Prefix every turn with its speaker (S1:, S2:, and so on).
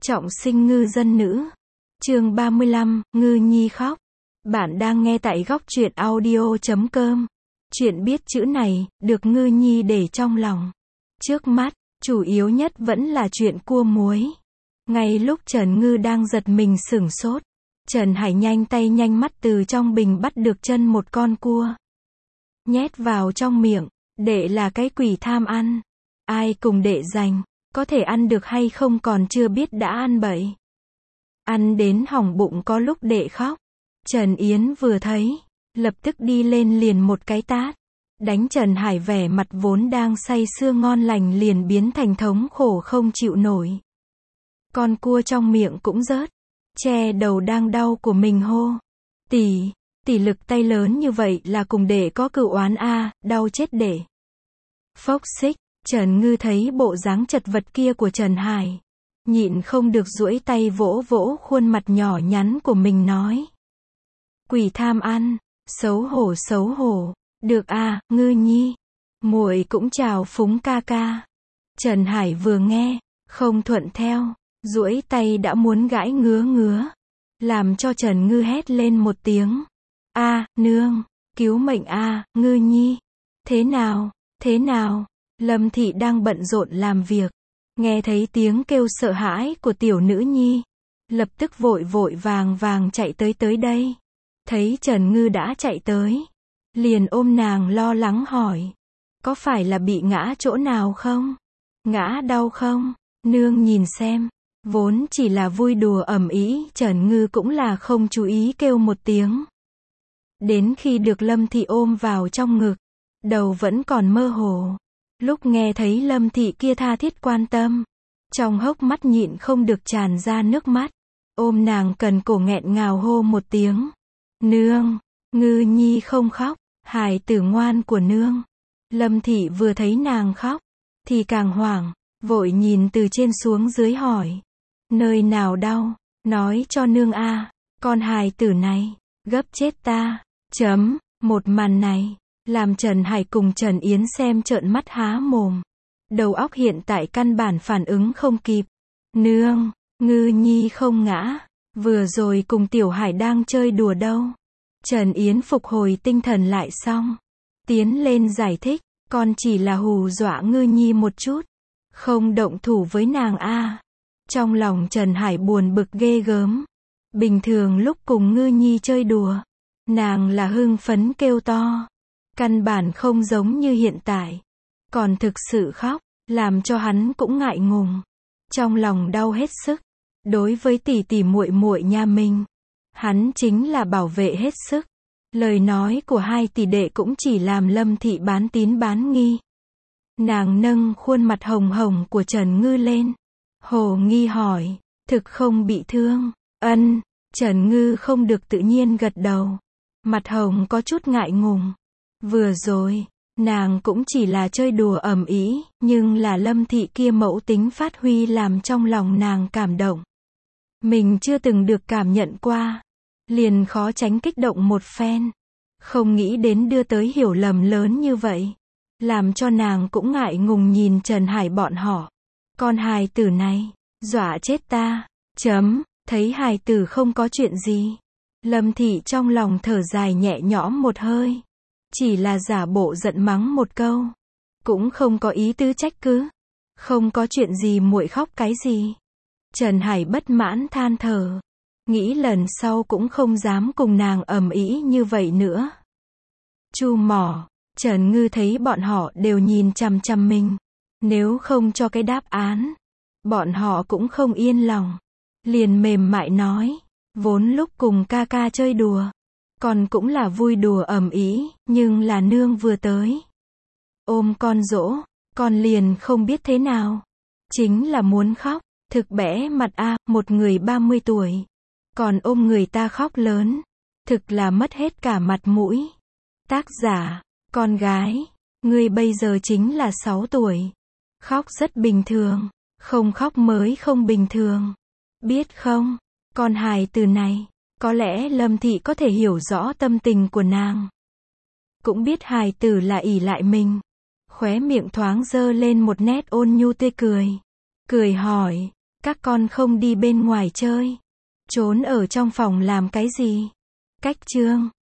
S1: Trọng sinh ngư dân nữ. Chương 35, Ngư Nhi khóc. Bạn đang nghe tại góc truyện audio.com. Chuyện biết chữ này, được Ngư Nhi để trong lòng. Trước mắt, chủ yếu nhất vẫn là chuyện cua muối. Ngay lúc Trần Ngư đang giật mình sửng sốt, Trần Hải nhanh tay nhanh mắt từ trong bình bắt được chân một con cua. Nhét vào trong miệng, đệ là cái quỷ tham ăn. Ai cùng đệ giành, có thể ăn được hay không còn chưa biết đã ăn bậy. Ăn đến hỏng bụng có lúc đệ khóc. Trần Yến vừa thấy, lập tức đi lên liền một cái tát. Đánh Trần Hải vẻ mặt vốn đang say sưa ngon lành liền biến thành thống khổ không chịu nổi. Con cua trong miệng cũng rớt. Che đầu đang đau của mình hô. Tỷ lực tay lớn như vậy là cùng đệ có cửu oán a, đau chết đệ. Phốc xích, Trần Ngư thấy bộ dáng chật vật kia của Trần Hải. Nhịn không được duỗi tay vỗ vỗ khuôn mặt nhỏ nhắn của mình nói. Quỷ tham ăn, xấu hổ, được à, Ngư Nhi. Muội cũng chào phúng ca ca. Trần Hải vừa nghe, không thuận theo, duỗi tay đã muốn gãi ngứa. Làm cho Trần Ngư hét lên một tiếng. A, nương, cứu mệnh a, Ngư Nhi. Thế nào? Lâm Thị đang bận rộn làm việc. Nghe thấy tiếng kêu sợ hãi của tiểu nữ nhi. Lập tức vội vàng chạy tới đây. Thấy Trần Ngư đã chạy tới. Liền ôm nàng lo lắng hỏi. Có phải là bị ngã chỗ nào không? Ngã đau không? Nương nhìn xem. Vốn chỉ là vui đùa ầm ĩ, Trần Ngư cũng là không chú ý kêu một tiếng. Đến khi được Lâm Thị ôm vào trong ngực, đầu vẫn còn mơ hồ. Lúc nghe thấy Lâm Thị kia tha thiết quan tâm, trong hốc mắt nhịn không được tràn ra nước mắt. Ôm nàng cần cổ nghẹn ngào hô một tiếng. Nương, Ngư Nhi không khóc, hài tử ngoan của nương. Lâm Thị vừa thấy nàng khóc, thì càng hoảng, vội nhìn từ trên xuống dưới hỏi. Nơi nào đau, nói cho nương a, con hài tử này, gấp chết ta. Một màn này, làm Trần Hải cùng Trần Yến xem trợn mắt há mồm. Đầu óc hiện tại căn bản phản ứng không kịp. Nương, Ngư Nhi không ngã, vừa rồi cùng Tiểu Hải đang chơi đùa đâu. Trần Yến phục hồi tinh thần lại xong, tiến lên giải thích, con chỉ là hù dọa Ngư Nhi một chút, không động thủ với nàng a. Trong lòng Trần Hải buồn bực ghê gớm. Bình thường lúc cùng Ngư Nhi chơi đùa, nàng là hưng phấn kêu to. Căn bản không giống như hiện tại. Còn thực sự khóc, làm cho hắn cũng ngại ngùng. Trong lòng đau hết sức. Đối với tỷ muội muội nhà mình, hắn chính là bảo vệ hết sức. Lời nói của hai tỷ đệ cũng chỉ làm Lâm Thị bán tín bán nghi. Nàng nâng khuôn mặt hồng hồng của Trần Ngư lên. Hồ nghi hỏi, thực không bị thương? Ân. Trần Ngư không được tự nhiên gật đầu. Mặt hồng có chút ngại ngùng. Vừa rồi, nàng cũng chỉ là chơi đùa ầm ĩ, nhưng là Lâm Thị kia mẫu tính phát huy làm trong lòng nàng cảm động. Mình chưa từng được cảm nhận qua, liền khó tránh kích động một phen. Không nghĩ đến đưa tới hiểu lầm lớn như vậy, làm cho nàng cũng ngại ngùng nhìn Trần Hải bọn họ. Con hài tử này, dọa chết ta. Thấy hài tử không có chuyện gì. Lâm Thị trong lòng thở dài nhẹ nhõm một hơi. Chỉ là giả bộ giận mắng một câu. Cũng không có ý tứ trách cứ. Không có chuyện gì muội khóc cái gì. Trần Hải bất mãn than thở. Nghĩ lần sau cũng không dám cùng nàng ầm ĩ như vậy nữa. Chu mỏ. Trần Ngư thấy bọn họ đều nhìn chằm chằm mình. Nếu không cho cái đáp án, bọn họ cũng không yên lòng. Liền mềm mại nói. Vốn lúc cùng ca ca chơi đùa, còn cũng là vui đùa ầm ĩ, nhưng là nương vừa tới. Ôm con dỗ, con liền không biết thế nào. Chính là muốn khóc, thực bẽ mặt a, một người 30 tuổi. Còn ôm người ta khóc lớn, thực là mất hết cả mặt mũi. Tác giả, con gái, ngươi bây giờ chính là 6 tuổi. Khóc rất bình thường, không khóc mới không bình thường. Biết không, con hài từ này, có lẽ Lâm Thị có thể hiểu rõ tâm tình của nàng. Cũng biết hài tử là ỷ lại mình. Khóe miệng thoáng dơ lên một nét ôn nhu tươi cười. Cười hỏi, Các con không đi bên ngoài chơi. Trốn ở trong phòng làm cái gì? Cách chương